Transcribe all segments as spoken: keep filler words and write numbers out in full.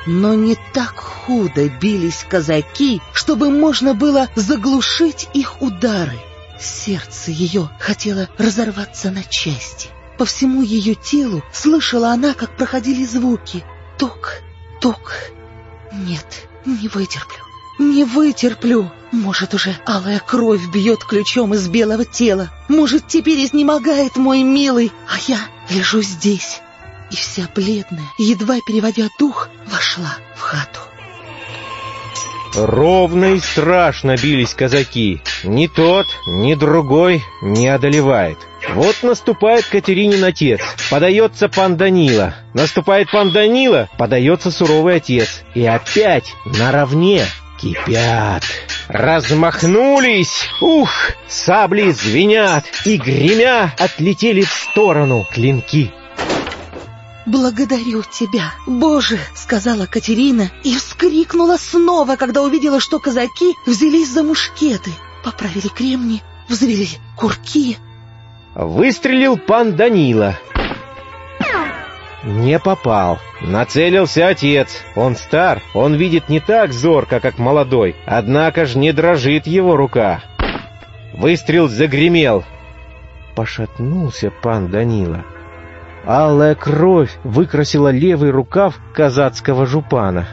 Но не так худо бились казаки, чтобы можно было заглушить их удары. Сердце ее хотело разорваться на части. По всему ее телу слышала она, как проходили звуки. Ток, ток. Нет, не вытерплю, не вытерплю. Может, уже алая кровь бьет ключом из белого тела. Может, теперь изнемогает мой милый, а я лежу здесь. И вся бледная, едва переводя дух, вошла в хату. Ровно и страшно бились казаки. Ни тот, ни другой не одолевает. Вот наступает Катеринин отец, подается пан Данила. Наступает пан Данила, подается суровый отец. И опять наравне кипят. Размахнулись, ух, сабли звенят, и гремя отлетели в сторону клинки. «Благодарю тебя, Боже!» — сказала Катерина и вскрикнула снова, когда увидела, что казаки взялись за мушкеты, поправили кремни, взвели курки. Выстрелил пан Данила. Не попал. Нацелился отец. Он стар, он видит не так зорко, как молодой, однако ж не дрожит его рука. Выстрел загремел. Пошатнулся пан Данила. Алая кровь выкрасила левый рукав казацкого жупана.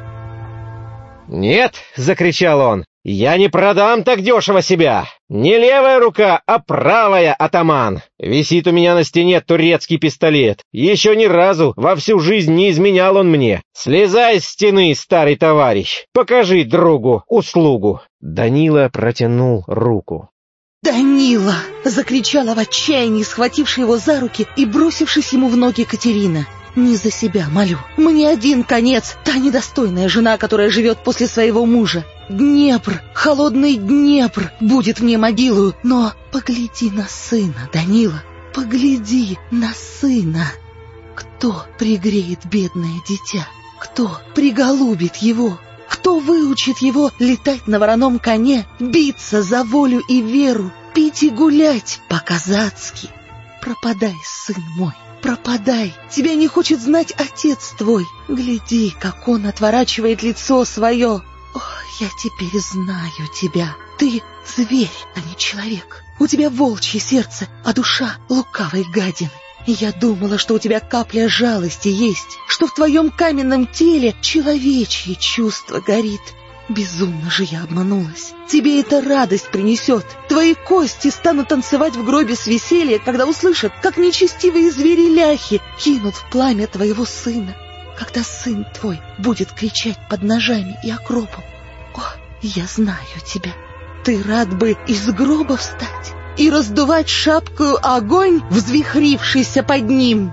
«Нет!» — закричал он. «Я не продам так дешево себя! Не левая рука, а правая, атаман! Висит у меня на стене турецкий пистолет. Еще ни разу во всю жизнь не изменял он мне. Слезай с стены, старый товарищ! Покажи другу услугу!» Данила протянул руку. «Данила!» — закричала в отчаянии, схвативши его за руки и бросившись ему в ноги Катерина. «Не за себя молю. Мне один конец, та недостойная жена, которая живет после своего мужа. Днепр, холодный Днепр будет мне могилою, но погляди на сына, Данила, погляди на сына. Кто пригреет бедное дитя? Кто приголубит его? Кто выучит его летать на вороном коне, биться за волю и веру, пить и гулять по-казацки? Пропадай, сын мой, пропадай, тебя не хочет знать отец твой. Гляди, как он отворачивает лицо свое. Ох, я теперь знаю тебя. Ты зверь, а не человек. У тебя волчье сердце, а душа лукавой гадины. Я думала, что у тебя капля жалости есть, что в твоем каменном теле человечье чувство горит. Безумно же я обманулась. Тебе это радость принесет. Твои кости станут танцевать в гробе с веселья, когда услышат, как нечестивые звери-ляхи кинут в пламя твоего сына. Когда сын твой будет кричать под ножами и окропом. О, я знаю тебя. Ты рад бы из гроба встать и раздувать шапкою огонь, взвихрившийся под ним.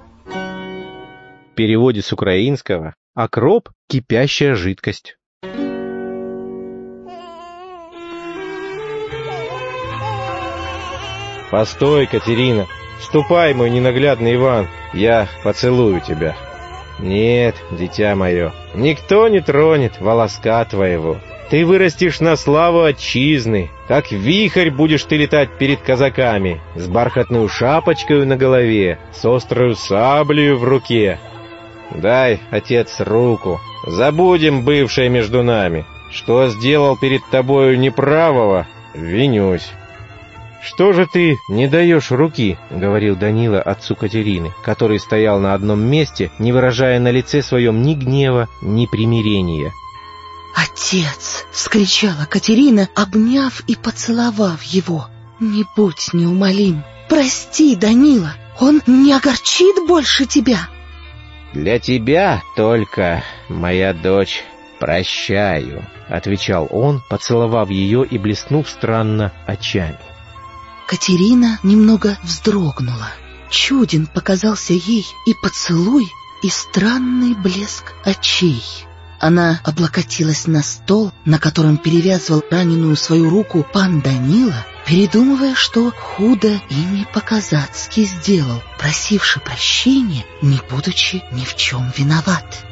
В переводе с украинского «окроп — кипящая жидкость». «Постой, Катерина! Ступай, мой ненаглядный Иван! Я поцелую тебя!» «Нет, дитя мое, никто не тронет волоска твоего. Ты вырастешь на славу отчизны, как вихрь будешь ты летать перед казаками, с бархатной шапочкой на голове, с острою саблею в руке. Дай, отец, руку, забудем бывшее между нами. Что сделал перед тобою неправого, винюсь». «Что же ты не даешь руки?» — говорил Данила отцу Катерины, который стоял на одном месте, не выражая на лице своем ни гнева, ни примирения. «Отец!» — вскричала Катерина, обняв и поцеловав его. «Не будь неумолим. Прости, Данила, он не огорчит больше тебя?» «Для тебя только, моя дочь, прощаю», — отвечал он, поцеловав ее и блеснув странно очами. Катерина немного вздрогнула. Чуден показался ей и поцелуй, и странный блеск очей. Она облокотилась на стол, на котором перевязывал раненую свою руку пан Данила, передумывая, что худо и не по-казацки сделал, просивши прощения, не будучи ни в чем виноват.